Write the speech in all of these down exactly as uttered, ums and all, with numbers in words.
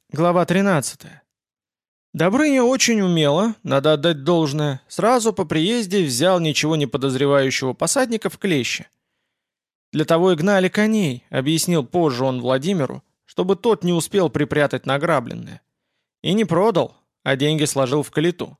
Глава тринадцатая. Добрыня очень умело, надо отдать должное, сразу по приезде взял ничего не подозревающего посадника в клещи. Для того и гнали коней, объяснил позже он Владимиру, чтобы тот не успел припрятать награбленное. И не продал, а деньги сложил в калиту.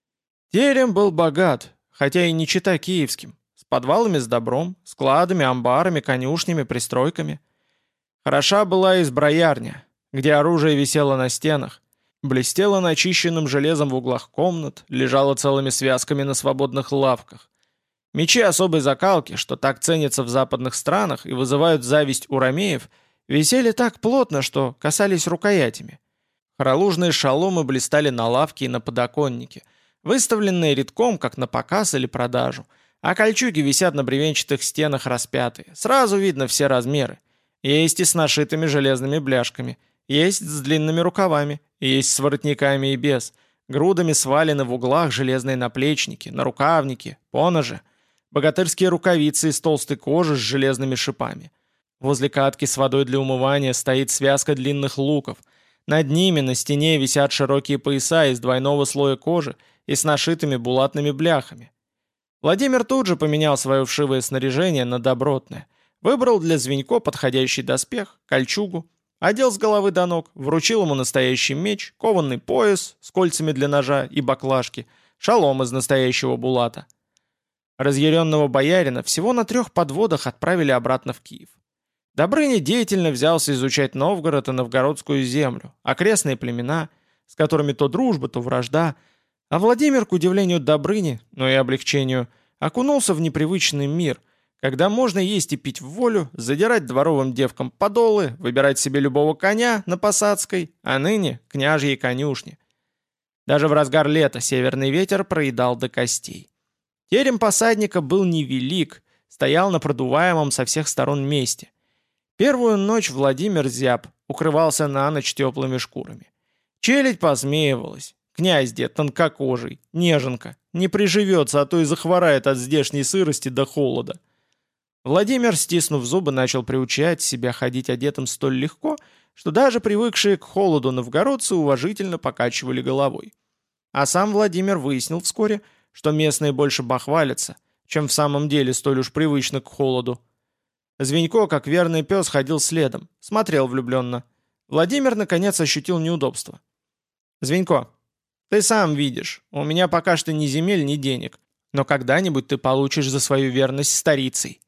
Терем был богат, хотя и не чета киевским, с подвалами с добром, складами, амбарами, конюшнями, пристройками. Хороша была изброярня, где оружие висело на стенах, блестело начищенным железом в углах комнат, лежало целыми связками на свободных лавках. Мечи особой закалки, что так ценятся в западных странах и вызывают зависть у ромеев, висели так плотно, что касались рукоятями. Хоролужные шаломы блистали на лавке и на подоконнике, выставленные редком, как на показ или продажу, а кольчуги висят на бревенчатых стенах распятые. Сразу видно все размеры. Есть и с нашитыми железными бляшками, есть с длинными рукавами, есть с воротниками и без. Грудами свалены в углах железные наплечники, нарукавники, поножи, богатырские рукавицы из толстой кожи с железными шипами. Возле катки с водой для умывания стоит связка длинных луков. Над ними на стене висят широкие пояса из двойного слоя кожи и с нашитыми булатными бляхами. Владимир тут же поменял свое вшивое снаряжение на добротное. Выбрал для Звенько подходящий доспех, кольчугу, одел с головы до ног, вручил ему настоящий меч, кованный пояс с кольцами для ножа и баклажки, шалом из настоящего булата. Разъяренного боярина всего на трех подводах отправили обратно в Киев. Добрыня деятельно взялся изучать Новгород и новгородскую землю, окрестные племена, с которыми то дружба, то вражда, а Владимир, к удивлению Добрыни, но и облегчению, окунулся в непривычный мир – когда можно есть и пить в волю, задирать дворовым девкам подолы, выбирать себе любого коня на Посадской, а ныне княжьей конюшни. Даже в разгар лета северный ветер проедал до костей. Терем посадника был невелик, стоял на продуваемом со всех сторон месте. Первую ночь Владимир зяб, укрывался на ночь теплыми шкурами. Челядь посмеивалась. Князь дед тонкокожий, неженка, не приживется, а то и захворает от здешней сырости до холода. Владимир, стиснув зубы, начал приучать себя ходить одетым столь легко, что даже привыкшие к холоду новгородцы уважительно покачивали головой. А сам Владимир выяснил вскоре, что местные больше бахвалятся, чем в самом деле столь уж привычно к холоду. Звенько, как верный пес, ходил следом, смотрел влюбленно. Владимир, наконец, ощутил неудобство. «Звенько, ты сам видишь, у меня пока что ни земель, ни денег, но когда-нибудь ты получишь за свою верность старицей».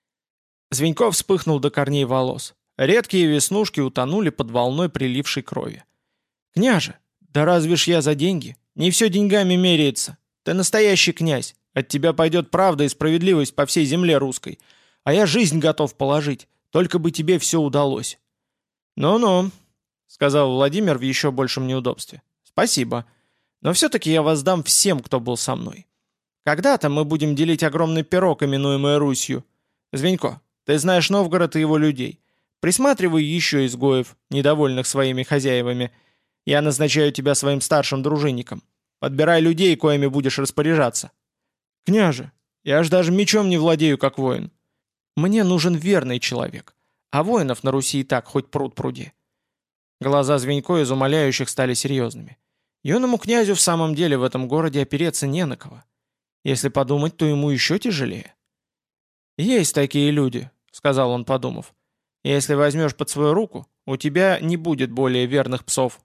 Звенько вспыхнул до корней волос. Редкие веснушки утонули под волной прилившей крови. «Княже, да разве ж я за деньги? Не все деньгами меряется. Ты настоящий князь. От тебя пойдет правда и справедливость по всей земле русской. А я жизнь готов положить, только бы тебе все удалось». «Ну-ну», — сказал Владимир в еще большем неудобстве. «Спасибо. Но все-таки я воздам всем, кто был со мной. Когда-то мы будем делить огромный пирог, именуемый Русью. Звенько, ты знаешь Новгород и его людей. Присматривай еще изгоев, недовольных своими хозяевами. Я назначаю тебя своим старшим дружинником. Подбирай людей, коими будешь распоряжаться». «Княже, я ж даже мечом не владею, как воин. Мне нужен верный человек, а воинов на Руси и так хоть пруд пруди». Глаза Звенько из умоляющих стали серьезными. Юному князю в самом деле в этом городе опереться не на кого. Если подумать, то ему еще тяжелее. «Есть такие люди», — сказал он, подумав. «Если возьмешь под свою руку, у тебя не будет более верных псов».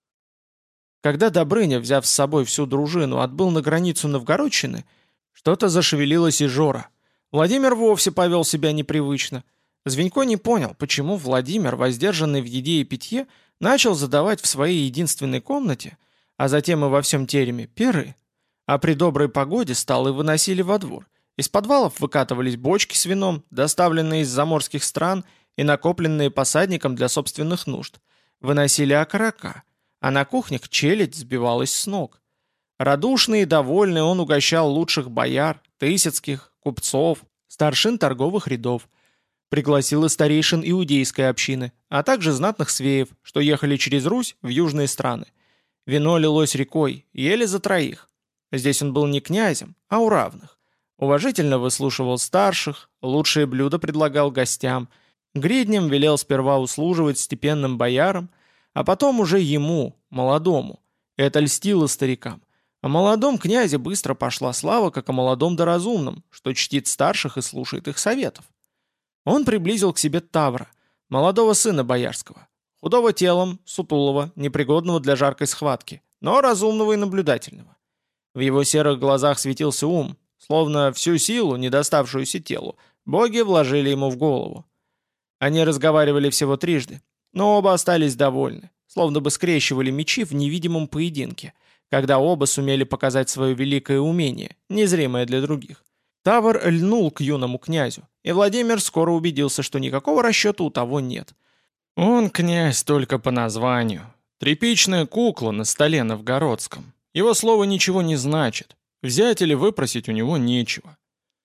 Когда Добрыня, взяв с собой всю дружину, отбыл на границу Новгородщины, что-то зашевелилось и Жора. Владимир вовсе повел себя непривычно. Звенько не понял, почему Владимир, воздержанный в еде и питье, начал задавать в своей единственной комнате, а затем и во всем тереме, перы, а при доброй погоде столы выносили во двор. Из подвалов выкатывались бочки с вином, доставленные из заморских стран и накопленные посадником для собственных нужд. Выносили окорока, а на кухнях челядь сбивалась с ног. Радушный и довольный он угощал лучших бояр, тысяцких, купцов, старшин торговых рядов. Пригласил и старейшин иудейской общины, а также знатных свеев, что ехали через Русь в южные страны. Вино лилось рекой, ели за троих. Здесь он был не князем, а у равных. Уважительно выслушивал старших, лучшие блюда предлагал гостям, гридням велел сперва услуживать степенным боярам, а потом уже ему, молодому. Это льстило старикам. О молодом князе быстро пошла слава, как о молодом да разумном, что чтит старших и слушает их советов. Он приблизил к себе Тавра, молодого сына боярского, худого телом, сутулого, непригодного для жаркой схватки, но разумного и наблюдательного. В его серых глазах светился ум, словно всю силу, не доставшуюся телу, боги вложили ему в голову. Они разговаривали всего трижды, но оба остались довольны, словно бы скрещивали мечи в невидимом поединке, когда оба сумели показать свое великое умение, незримое для других. Тавр льнул к юному князю, и Владимир скоро убедился, что никакого расчета у того нет. Он князь только по названию. Тряпичная кукла на столе новгородском. Его слово ничего не значит. Взять или выпросить у него нечего.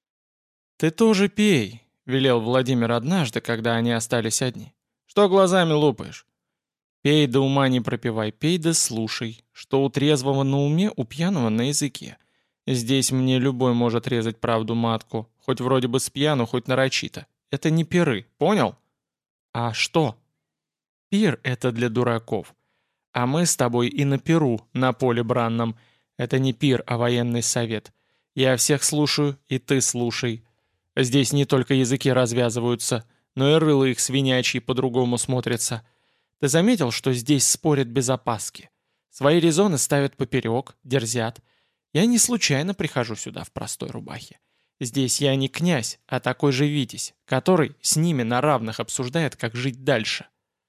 «Ты тоже пей», — велел Владимир однажды, когда они остались одни. «Что глазами лупаешь? Пей да ума не пропивай, пей да слушай, что у трезвого на уме, у пьяного на языке. Здесь мне любой может резать правду матку, хоть вроде бы с пьяну, хоть нарочито. Это не пиры, понял?» «А что?» «Пир — это для дураков. А мы с тобой и на пиру, на поле бранном. Это не пир, а военный совет. Я всех слушаю, и ты слушай. Здесь не только языки развязываются, но и рыло их свинячьи по-другому смотрятся. Ты заметил, что здесь спорят без опаски? Свои резоны ставят поперек, дерзят. Я не случайно прихожу сюда в простой рубахе. Здесь я не князь, а такой же витязь, который с ними на равных обсуждает, как жить дальше».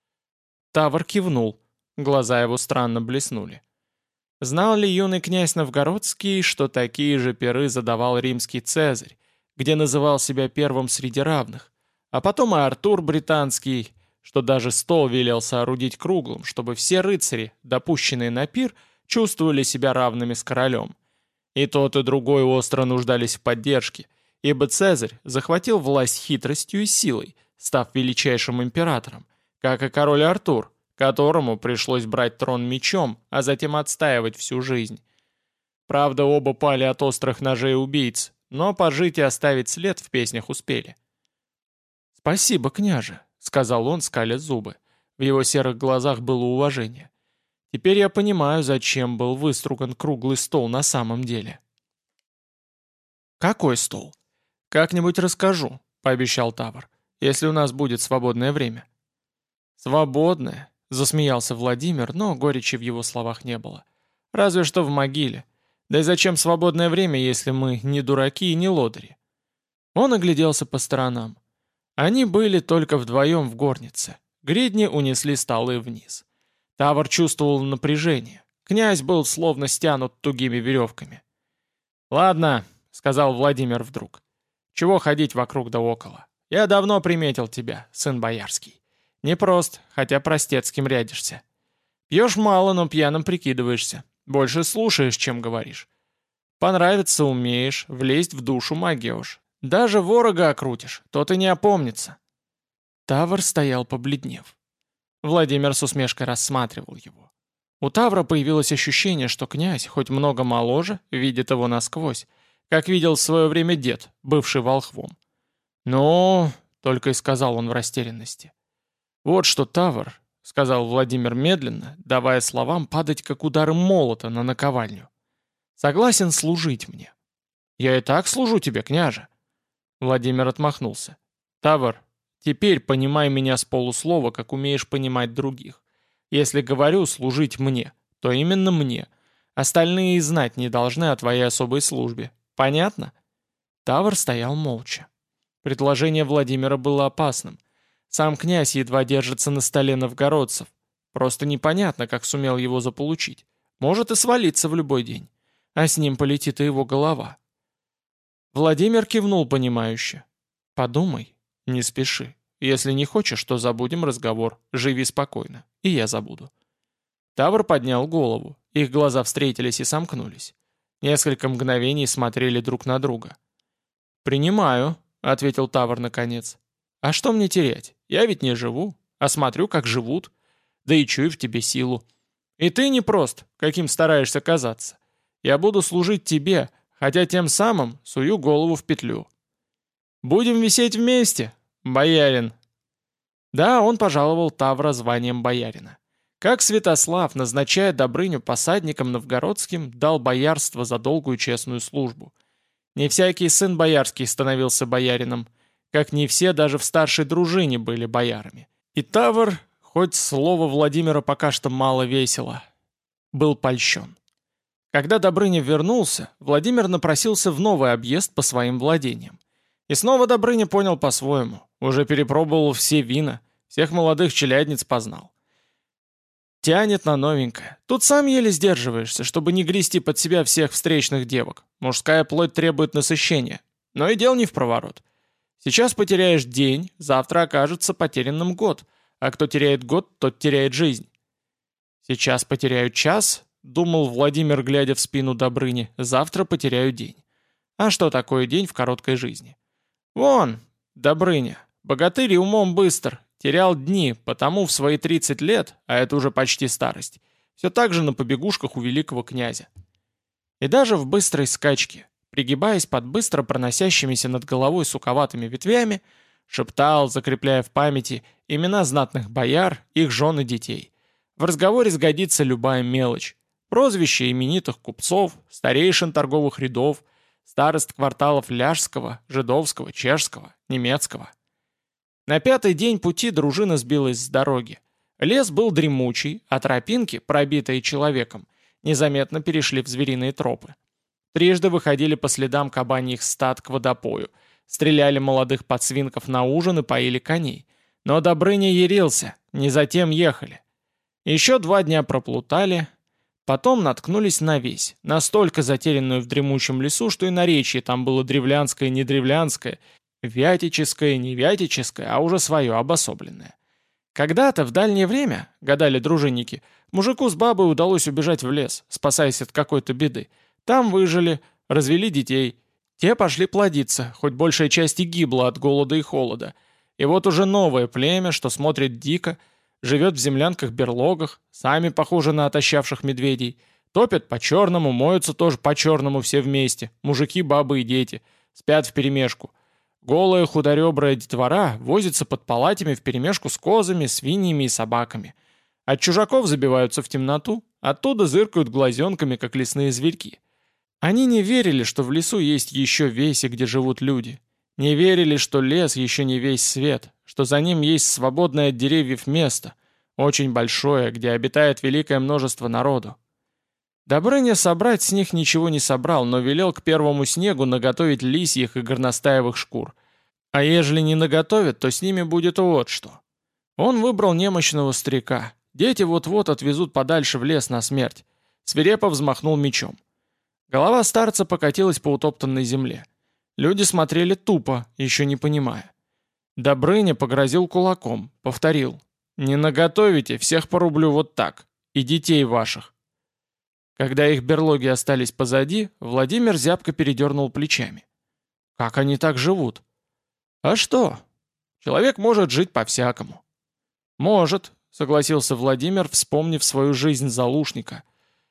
Тавр кивнул. Глаза его странно блеснули. Знал ли юный князь Новгородский, что такие же пиры задавал римский Цезарь, где называл себя первым среди равных, а потом и Артур Британский, что даже стол велел соорудить круглым, чтобы все рыцари, допущенные на пир, чувствовали себя равными с королем. И тот, и другой остро нуждались в поддержке, ибо Цезарь захватил власть хитростью и силой, став величайшим императором, как и король Артур, которому пришлось брать трон мечом, а затем отстаивать всю жизнь. Правда, оба пали от острых ножей убийц, но пожить и оставить след в песнях успели. «Спасибо, княже», — сказал он, скаля зубы. В его серых глазах было уважение. «Теперь я понимаю, зачем был выструган круглый стол на самом деле». «Какой стол?» «Как-нибудь расскажу», — пообещал Тавр, «если у нас будет свободное время». «Свободное?» — засмеялся Владимир, но горечи в его словах не было. «Разве что в могиле. Да и зачем свободное время, если мы не дураки и не лодыри?» Он огляделся по сторонам. Они были только вдвоем в горнице. Гридни унесли столы вниз. Тавр чувствовал напряжение. Князь был словно стянут тугими веревками. «Ладно», — сказал Владимир вдруг. «Чего ходить вокруг да около? Я давно приметил тебя, сын боярский. Непрост, хотя простецким рядишься. Пьешь мало, но пьяным прикидываешься. Больше слушаешь, чем говоришь. Понравится умеешь, влезть в душу могешь. Даже ворога окрутишь, тот и не опомнится». Тавр стоял побледнев. Владимир с усмешкой рассматривал его. У Тавра появилось ощущение, что князь, хоть много моложе, видит его насквозь, как видел в свое время дед, бывший волхвом. «Ну...» — только и сказал он в растерянности. «Вот что, Тавр», — сказал Владимир медленно, давая словам падать, как удары молота на наковальню. «Согласен служить мне». «Я и так служу тебе, княже». Владимир отмахнулся. «Тавр, теперь понимай меня с полуслова, как умеешь понимать других. Если говорю служить мне, то именно мне. Остальные и знать не должны о твоей особой службе. Понятно?» Тавр стоял молча. Предложение Владимира было опасным. Сам князь едва держится на столе новгородцев. Просто непонятно, как сумел его заполучить. Может и свалиться в любой день. А с ним полетит и его голова. Владимир кивнул понимающе. «Подумай, не спеши. Если не хочешь, то забудем разговор. Живи спокойно. И я забуду». Тавр поднял голову. Их глаза встретились и сомкнулись. Несколько мгновений смотрели друг на друга. «Принимаю», — ответил Тавр наконец. «А что мне терять? Я ведь не живу, а смотрю, как живут. Да и чую в тебе силу. И ты не прост, каким стараешься казаться. Я буду служить тебе, хотя тем самым сую голову в петлю. Будем висеть вместе, боярин». Да, он пожаловал Тавра званием боярина. Как Святослав, назначая Добрыню посадником новгородским, дал боярство за долгую честную службу. Не всякий сын боярский становился боярином, как не все даже в старшей дружине были боярами. И Тавр, хоть слово Владимира пока что мало весело, был польщен. Когда Добрыня вернулся, Владимир напросился в новый объезд по своим владениям. И снова Добрыня понял по-своему, уже перепробовал все вина, всех молодых челядниц познал. Тянет на новенькое. Тут сам еле сдерживаешься, чтобы не грести под себя всех встречных девок. Мужская плоть требует насыщения. Но и дел не в проворот. Сейчас потеряешь день, завтра окажется потерянным год. А кто теряет год, тот теряет жизнь. Сейчас потеряю час, думал Владимир, глядя в спину Добрыни, завтра потеряю день. А что такое день в короткой жизни? Вон, Добрыня, богатырь и умом быстр. Терял дни, потому в свои тридцать лет, а это уже почти старость, все так же на побегушках у великого князя. И даже в быстрой скачке, пригибаясь под быстро проносящимися над головой суковатыми ветвями, шептал, закрепляя в памяти имена знатных бояр, их жен и детей. В разговоре сгодится любая мелочь. Прозвища именитых купцов, старейшин торговых рядов, старост кварталов Ляжского, Жидовского, Чешского, Немецкого. На пятый день пути дружина сбилась с дороги. Лес был дремучий, а тропинки, пробитые человеком, незаметно перешли в звериные тропы. Трижды выходили по следам кабаньих стад к водопою, стреляли молодых подсвинков на ужин и поили коней. Но Добрыня ярился, не затем ехали. Еще два дня проплутали, потом наткнулись на весь, настолько затерянную в дремучем лесу, что и наречие там было древлянское и недревлянское, вятическое, не вятическое, а уже свое, обособленное. Когда-то, в дальнее время, гадали дружинники, мужику с бабой удалось убежать в лес, спасаясь от какой-то беды. Там выжили, развели детей. Те пошли плодиться, хоть большая часть и гибла от голода и холода. И вот уже новое племя, что смотрит дико, живет в землянках-берлогах, сами похожи на отощавших медведей, топят по-черному, моются тоже по-черному все вместе, мужики, бабы и дети, спят вперемешку. Голая худоребрая детвора возится под палатями вперемешку с козами, свиньями и собаками. От чужаков забиваются в темноту, оттуда зыркают глазенками, как лесные зверьки. Они не верили, что в лесу есть еще веси, где живут люди. Не верили, что лес еще не весь свет, что за ним есть свободное от деревьев место, очень большое, где обитает великое множество народу. Добрыня собрать с них ничего не собрал, но велел к первому снегу наготовить лисьих и горностаевых шкур. А ежели не наготовят, то с ними будет вот что. Он выбрал немощного старика. Дети вот-вот отвезут подальше в лес на смерть. Свирепо взмахнул мечом. Голова старца покатилась по утоптанной земле. Люди смотрели тупо, еще не понимая. Добрыня погрозил кулаком, повторил. «Не наготовите, всех порублю вот так. И детей ваших». Когда их берлоги остались позади, Владимир зябко передернул плечами. Как они так живут? А что? Человек может жить по-всякому. Может, согласился Владимир, вспомнив свою жизнь залушника.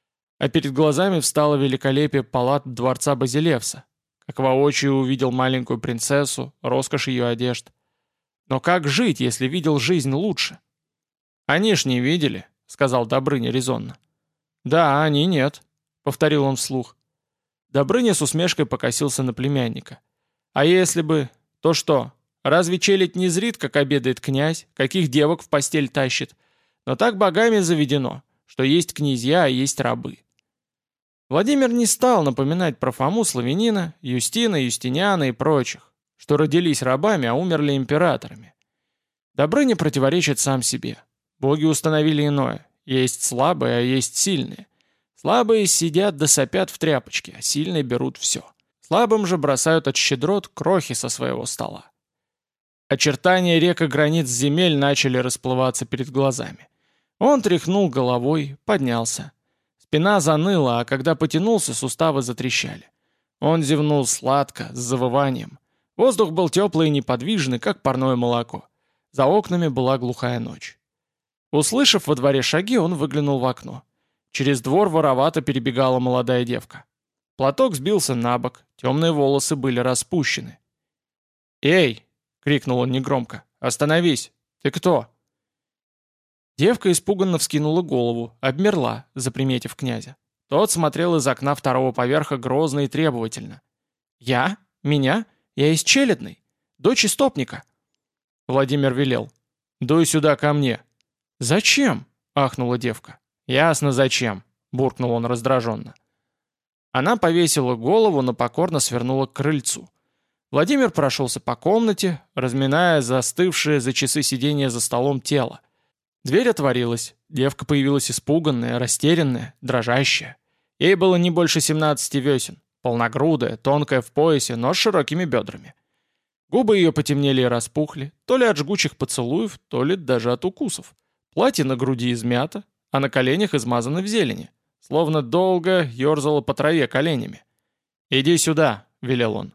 А перед глазами встало великолепие палат дворца Базилевса, как воочию увидел маленькую принцессу, роскошь ее одежд. Но как жить, если видел жизнь лучше? Они ж не видели, сказал Добрыня резонно. «Да, они нет», — повторил он вслух. Добрыня с усмешкой покосился на племянника. «А если бы... то что? Разве челядь не зрит, как обедает князь, каких девок в постель тащит? Но так богами заведено, что есть князья, а есть рабы». Владимир не стал напоминать про Фому Славянина, Юстина, Юстиниана и прочих, что родились рабами, а умерли императорами. Добрыня противоречит сам себе. Боги установили иное. Есть слабые, а есть сильные. Слабые сидят да сопят в тряпочке, а сильные берут все. Слабым же бросают от щедрот крохи со своего стола. Очертания рек и границ земель начали расплываться перед глазами. Он тряхнул головой, поднялся. Спина заныла, а когда потянулся, суставы затрещали. Он зевнул сладко, с завыванием. Воздух был теплый и неподвижный, как парное молоко. За окнами была глухая ночь. Услышав во дворе шаги, он выглянул в окно. Через двор воровато перебегала молодая девка. Платок сбился на бок, темные волосы были распущены. «Эй!» — крикнул он негромко. «Остановись! Ты кто?» Девка испуганно вскинула голову, обмерла, заприметив князя. Тот смотрел из окна второго поверха грозно и требовательно. «Я? Меня? Я из Челядной? Дочь истопника?» Владимир велел. «Дуй сюда ко мне». «Зачем?» — ахнула девка. «Ясно, зачем», — буркнул он раздраженно. Она повесила голову, но покорно свернула к крыльцу. Владимир прошелся по комнате, разминая застывшее за часы сидения за столом тело. Дверь отворилась, девка появилась испуганная, растерянная, дрожащая. Ей было не больше семнадцати весен, полногрудая, тонкая в поясе, но с широкими бедрами. Губы ее потемнели и распухли, то ли от жгучих поцелуев, то ли даже от укусов. Платье на груди измято, а на коленях измазано в зелени, словно долго ерзало по траве коленями. «Иди сюда», — велел он.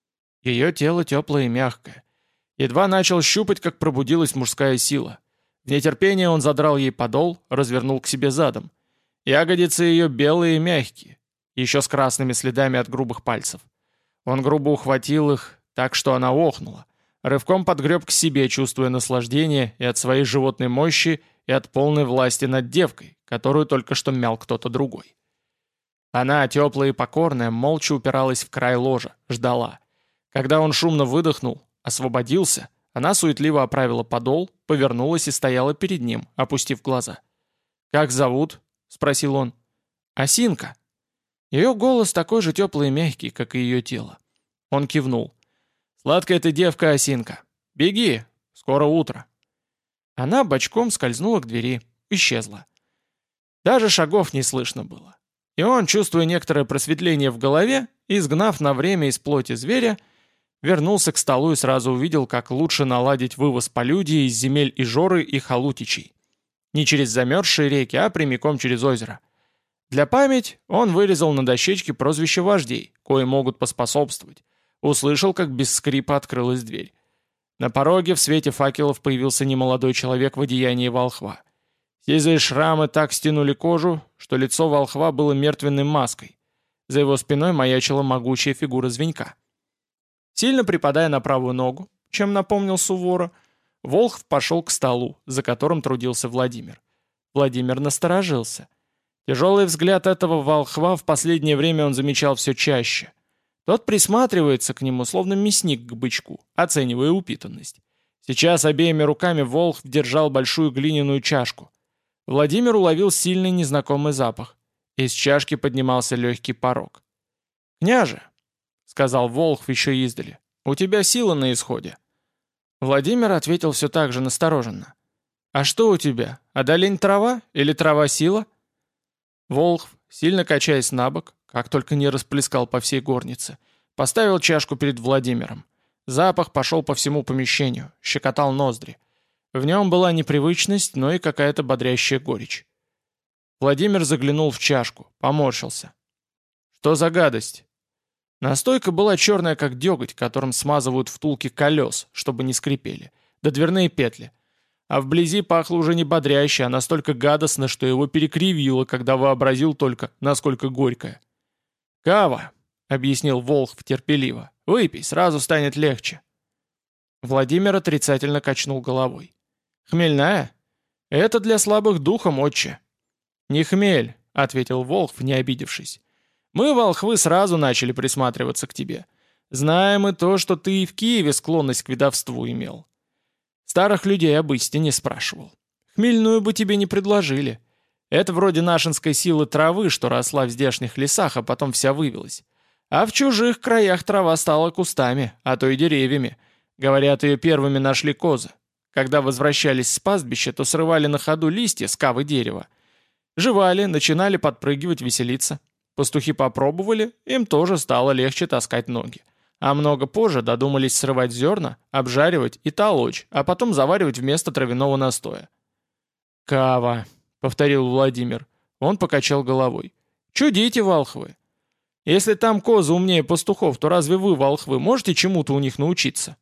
Ее тело теплое и мягкое. Едва начал щупать, как пробудилась мужская сила. В нетерпении он задрал ей подол, развернул к себе задом. Ягодицы ее белые и мягкие, еще с красными следами от грубых пальцев. Он грубо ухватил их, так что она охнула. Рывком подгреб к себе, чувствуя наслаждение и от своей животной мощи, и от полной власти над девкой, которую только что мял кто-то другой. Она, теплая и покорная, молча упиралась в край ложа, ждала. Когда он шумно выдохнул, освободился, она суетливо оправила подол, повернулась и стояла перед ним, опустив глаза. «Как зовут?» — спросил он. «Осинка». Ее голос такой же теплый и мягкий, как и ее тело. Он кивнул. «Сладкая ты девка, Осинка. Беги, скоро утро». Она бочком скользнула к двери, исчезла. Даже шагов не слышно было. И он, чувствуя некоторое просветление в голове, изгнав на время из плоти зверя, вернулся к столу и сразу увидел, как лучше наладить вывоз полюдии из земель Ижоры и Халутичей. Не через замерзшие реки, а прямиком через озеро. Для памяти он вырезал на дощечке прозвища вождей, кои могут поспособствовать. Услышал, как без скрипа открылась дверь. На пороге в свете факелов появился немолодой человек в одеянии волхва. Сизые шрамы так стянули кожу, что лицо волхва было мертвенной маской. За его спиной маячила могучая фигура Звенька. Сильно припадая на правую ногу, чем напомнил Сувора, Волхв пошел к столу, за которым трудился Владимир. Владимир насторожился. Тяжелый взгляд этого волхва в последнее время он замечал все чаще. Тот присматривается к нему, словно мясник к бычку, оценивая упитанность. Сейчас обеими руками Волхв держал большую глиняную чашку. Владимир уловил сильный незнакомый запах. Из чашки поднимался легкий порог. «Княже», — сказал Волхв еще издали, — «у тебя сила на исходе». Владимир ответил все так же настороженно. «А что у тебя? Одолень трава или трава сила?» Волхв, сильно качаясь на бок, как только не расплескал по всей горнице, поставил чашку перед Владимиром. Запах пошел по всему помещению, щекотал ноздри. В нем была непривычность, но и какая-то бодрящая горечь. Владимир заглянул в чашку, поморщился. «Что за гадость?» Настойка была черная, как деготь, которым смазывают втулки колес, чтобы не скрипели, да дверные петли. А вблизи пахло уже не бодряще, а настолько гадостно, что его перекривило, когда вообразил только, насколько горькое. «Кава», — объяснил Волхв терпеливо, — «выпей, сразу станет легче». Владимир отрицательно качнул головой. «Хмельная? Это для слабых духом, отче». «Не хмель», — ответил Волхв, не обидевшись. «Мы, волхвы, сразу начали присматриваться к тебе. Знаем и то, что ты и в Киеве склонность к ведовству имел. Старых людей об истине спрашивал. Хмельную бы тебе не предложили. Это вроде нашинской силы травы, что росла в здешних лесах, а потом вся вывелась. А в чужих краях трава стала кустами, а то и деревьями. Говорят, ее первыми нашли козы. Когда возвращались с пастбища, то срывали на ходу листья с кавы дерева. Жевали, начинали подпрыгивать, веселиться. Пастухи попробовали, им тоже стало легче таскать ноги. А много позже додумались срывать зерна, обжаривать и толочь, а потом заваривать вместо травяного настоя. «Кава», — повторил Владимир. Он покачал головой. «Чудите, волхвы. Если там козы умнее пастухов, то разве вы, волхвы, можете чему-то у них научиться?»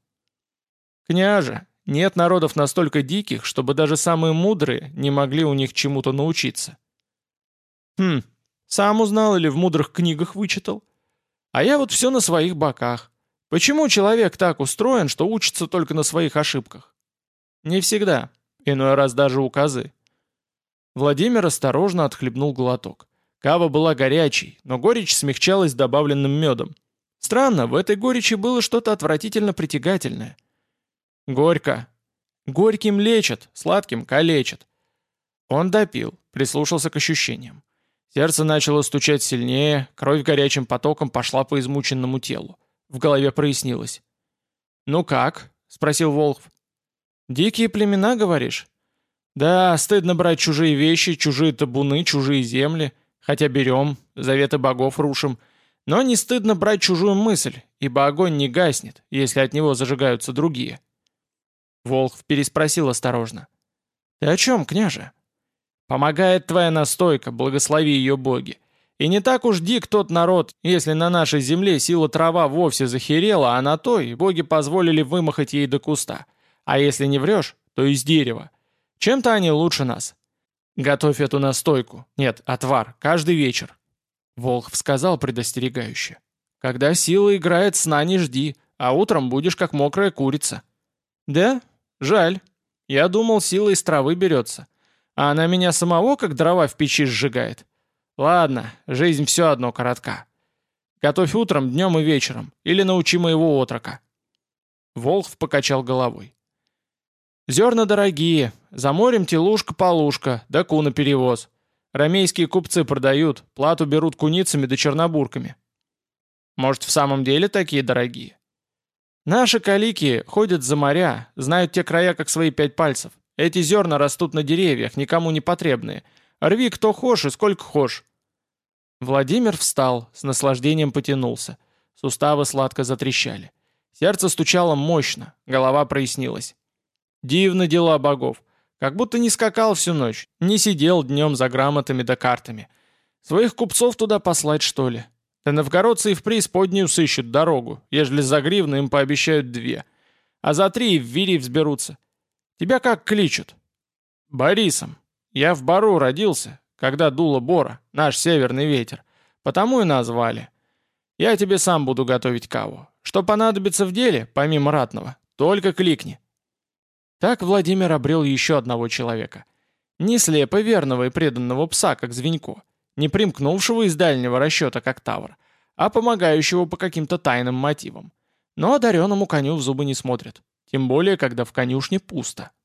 «Княже, нет народов настолько диких, чтобы даже самые мудрые не могли у них чему-то научиться». «Хм, сам узнал или в мудрых книгах вычитал? А я вот все на своих боках. Почему человек так устроен, что учится только на своих ошибках? Не всегда, иной раз даже указы. Владимир осторожно отхлебнул глоток. Кава была горячей, но горечь смягчалась добавленным медом. Странно, в этой горечи было что-то отвратительно притягательное. Горько. Горьким лечат, сладким калечат. Он допил, прислушался к ощущениям. Сердце начало стучать сильнее, кровь горячим потоком пошла по измученному телу. В голове прояснилось. «Ну как?» — спросил Волхв. «Дикие племена, говоришь?» «Да, стыдно брать чужие вещи, чужие табуны, чужие земли. Хотя берем, заветы богов рушим. Но не стыдно брать чужую мысль, ибо огонь не гаснет, если от него зажигаются другие». Волхв переспросил осторожно. «Ты о чем, княже?» «Помогает твоя настойка, благослови ее боги. И не так уж дик тот народ, если на нашей земле сила трава вовсе захерела, а на той боги позволили вымахать ей до куста. А если не врешь, то из дерева. Чем-то они лучше нас. Готовь эту настойку, нет, отвар, каждый вечер». Волхв сказал предостерегающе. «Когда сила играет, сна не жди, а утром будешь как мокрая курица». «Да? Жаль. Я думал, сила из травы берется. А она меня самого как дрова в печи сжигает. Ладно, жизнь все одно коротка. Готовь утром, днем и вечером, или научи моего отрока». Волхв покачал головой. «Зерна дорогие, за морем телушка-полушка, да ку на перевоз. Ромейские купцы продают, плату берут куницами да чернобурками». «Может, в самом деле такие дорогие?» «Наши калики ходят за моря, знают те края, как свои пять пальцев. Эти зерна растут на деревьях, никому не потребные. Рви кто хошь и сколько хошь». Владимир встал, с наслаждением потянулся. Суставы сладко затрещали. Сердце стучало мощно, голова прояснилась. Дивны дела богов. Как будто не скакал всю ночь, не сидел днем за грамотами да картами. Своих купцов туда послать, что ли? Да новгородцы и в преисподнюю сыщут дорогу, ежели за гривны им пообещают две. А за три и в вири взберутся. Тебя как кличут?» «Борисом. Я в Бору родился, когда дула Бора, наш северный ветер. Потому и назвали. Я тебе сам буду готовить каву. Что понадобится в деле, помимо ратного, только кликни». Так Владимир обрел еще одного человека. Не слепо верного и преданного пса, как Звенько, не примкнувшего из дальнего расчета, как Тавр, а помогающего по каким-то тайным мотивам. Но одаренному коню в зубы не смотрят, тем более, когда в конюшне пусто.